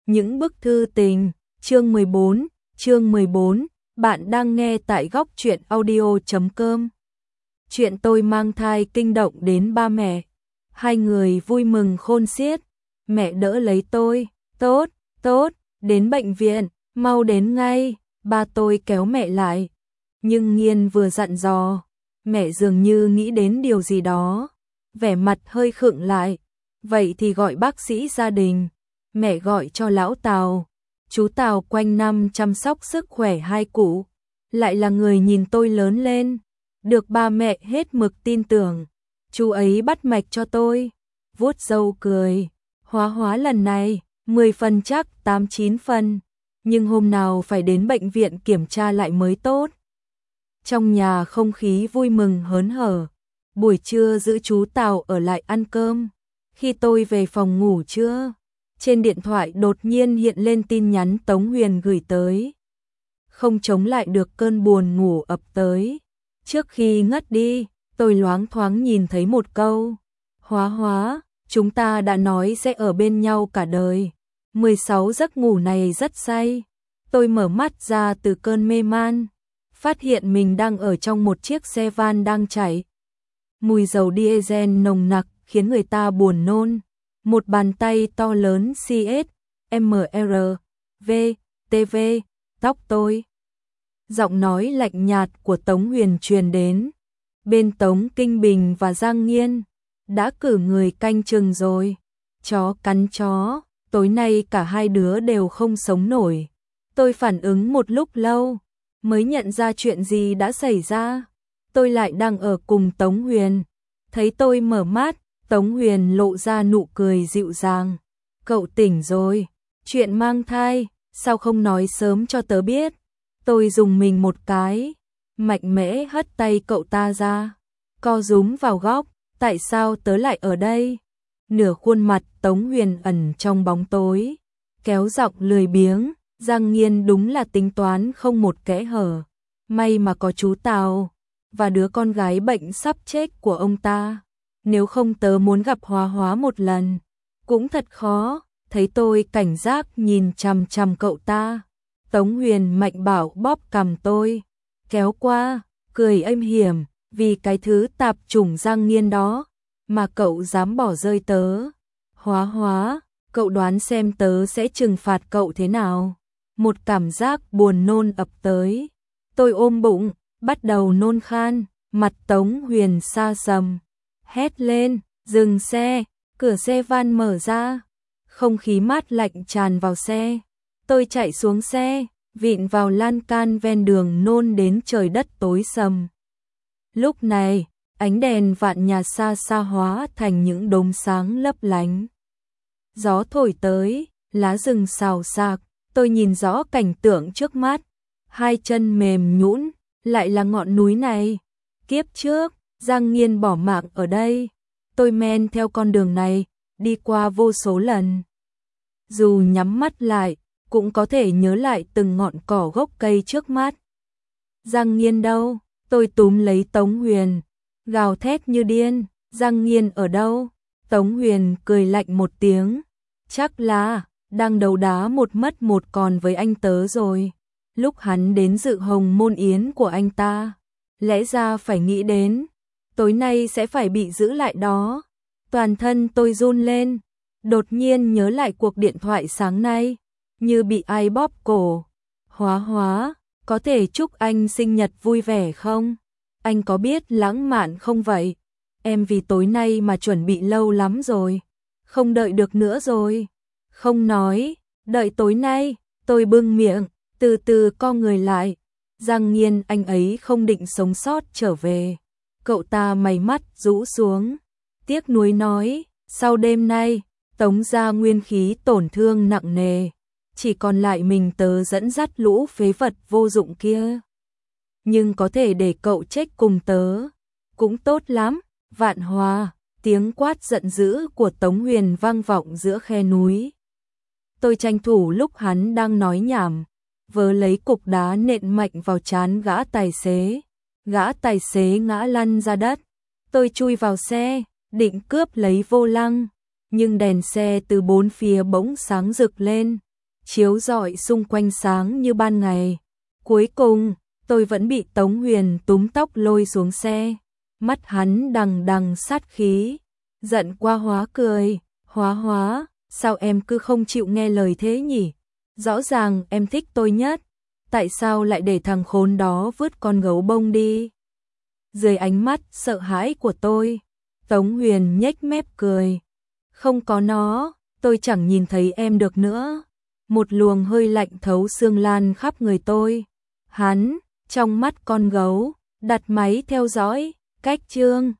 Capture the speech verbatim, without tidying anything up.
Những bức thư tình, chương mười bốn, chương mười bốn, bạn đang nghe tại góc truyện audio chấm com. Chuyện tôi mang thai kinh động đến ba mẹ. Hai người vui mừng khôn xiết. Mẹ đỡ lấy tôi, tốt, tốt, đến bệnh viện, mau đến ngay. Ba tôi kéo mẹ lại. Nhưng Nghiên vừa dặn dò, mẹ dường như nghĩ đến điều gì đó, vẻ mặt hơi khựng lại. Vậy thì gọi bác sĩ gia đình. Mẹ gọi cho lão Tào. Chú Tào quanh năm chăm sóc sức khỏe hai cụ, lại là người nhìn tôi lớn lên, được ba mẹ hết mực tin tưởng. Chú ấy bắt mạch cho tôi, vuốt râu cười, Hóa Hóa lần này, mười phần chắc tám chín phần, nhưng hôm nào phải đến bệnh viện kiểm tra lại mới tốt. Trong nhà không khí vui mừng hớn hở, buổi trưa giữ chú Tào ở lại ăn cơm. Khi tôi về phòng ngủ trưa, trên điện thoại đột nhiên hiện lên tin nhắn Tống Huyền gửi tới. Không chống lại được cơn buồn ngủ ập tới. Trước khi ngất đi, tôi loáng thoáng nhìn thấy một câu. Hóa Hóa, chúng ta đã nói sẽ ở bên nhau cả đời. mười sáu giấc ngủ này rất say. Tôi mở mắt ra từ cơn mê man, phát hiện mình đang ở trong một chiếc xe van đang chạy. Mùi dầu diesel nồng nặc khiến người ta buồn nôn. Một bàn tay to lớn xê ét, em rờ, vê, tê vê, tóc tôi. Giọng nói lạnh nhạt của Tống Huyền truyền đến. Bên Tống Kinh Bình và Giang Nghiên đã cử người canh chừng rồi. Chó cắn chó, tối nay cả hai đứa đều không sống nổi. Tôi phản ứng một lúc lâu, mới nhận ra chuyện gì đã xảy ra. Tôi lại đang ở cùng Tống Huyền. Thấy tôi mở mắt, Tống Huyền lộ ra nụ cười dịu dàng. Cậu tỉnh rồi, chuyện mang thai, sao không nói sớm cho tớ biết? Tôi dùng mình một cái, mạnh mẽ hất tay cậu ta ra, co rúm vào góc, tại sao tớ lại ở đây? Nửa khuôn mặt Tống Huyền ẩn trong bóng tối, kéo giọng lười biếng, Giang Nghiên đúng là tính toán không một kẽ hở. May mà có chú Tào và đứa con gái bệnh sắp chết của ông ta. Nếu không tớ muốn gặp Hóa Hóa một lần, cũng thật khó. Thấy tôi cảnh giác nhìn chằm chằm cậu ta, Tống Huyền mạnh bạo bóp cằm tôi, kéo qua, cười êm hiểm, vì cái thứ tạp chủng Giang Nghiên đó, mà cậu dám bỏ rơi tớ. Hóa Hóa, cậu đoán xem tớ sẽ trừng phạt cậu thế nào? Một cảm giác buồn nôn ập tới. Tôi ôm bụng, bắt đầu nôn khan, mặt Tống Huyền xa sầm. Hét lên, dừng xe, cửa xe van mở ra, không khí mát lạnh tràn vào xe. Tôi chạy xuống xe, vịn vào lan can ven đường nôn đến trời đất tối sầm. Lúc này, ánh đèn vạn nhà xa xa hóa thành những đốm sáng lấp lánh. Gió thổi tới, lá rừng xào xạc, tôi nhìn rõ cảnh tượng trước mắt. Hai chân mềm nhũn, lại là ngọn núi này. Kiếp trước, Giang Nghiên bỏ mạng ở đây. Tôi men theo con đường này, đi qua vô số lần. Dù nhắm mắt lại, cũng có thể nhớ lại từng ngọn cỏ gốc cây trước mắt. Giang Nghiên đâu? Tôi túm lấy Tống Huyền, gào thét như điên. Giang Nghiên ở đâu? Tống Huyền cười lạnh một tiếng. Chắc là đang đấu đá một mất một còn với anh tớ rồi. Lúc hắn đến dự hồng môn yến của anh ta, lẽ ra phải nghĩ đến tối nay sẽ phải bị giữ lại đó. Toàn thân tôi run lên, đột nhiên nhớ lại cuộc điện thoại sáng nay, như bị ai bóp cổ. Hóa Hóa, có thể chúc anh sinh nhật vui vẻ không? Anh có biết lãng mạn không vậy? Em vì tối nay mà chuẩn bị lâu lắm rồi, không đợi được nữa rồi. Không nói, đợi tối nay. Tôi bưng miệng, từ từ co người lại. Giang Nghiên anh ấy không định sống sót trở về. Cậu ta mày mắt rũ xuống, tiếc nuối nói, sau đêm nay, Tống gia nguyên khí tổn thương nặng nề, chỉ còn lại mình tớ dẫn dắt lũ phế vật vô dụng kia. Nhưng có thể để cậu chết cùng tớ, cũng tốt lắm. Vạn Hòa, tiếng quát giận dữ của Tống Huyền vang vọng giữa khe núi. Tôi tranh thủ lúc hắn đang nói nhảm, vớ lấy cục đá nện mạnh vào trán gã tài xế. Gã tài xế ngã lăn ra đất. Tôi chui vào xe, định cướp lấy vô lăng, nhưng đèn xe từ bốn phía bỗng sáng rực lên, chiếu rọi xung quanh sáng như ban ngày. Cuối cùng, tôi vẫn bị Tống Huyền túm tóc lôi xuống xe. Mắt hắn đằng đằng sát khí, giận qua hóa cười, Hóa Hóa, sao em cứ không chịu nghe lời thế nhỉ? Rõ ràng em thích tôi nhất, tại sao lại để thằng khốn đó vứt con gấu bông đi? Dưới ánh mắt sợ hãi của tôi, Tống Huyền nhếch mép cười. Không có nó, tôi chẳng nhìn thấy em được nữa. Một luồng hơi lạnh thấu xương lan khắp người tôi. Hắn, trong mắt con gấu, đặt máy theo dõi, cách chương.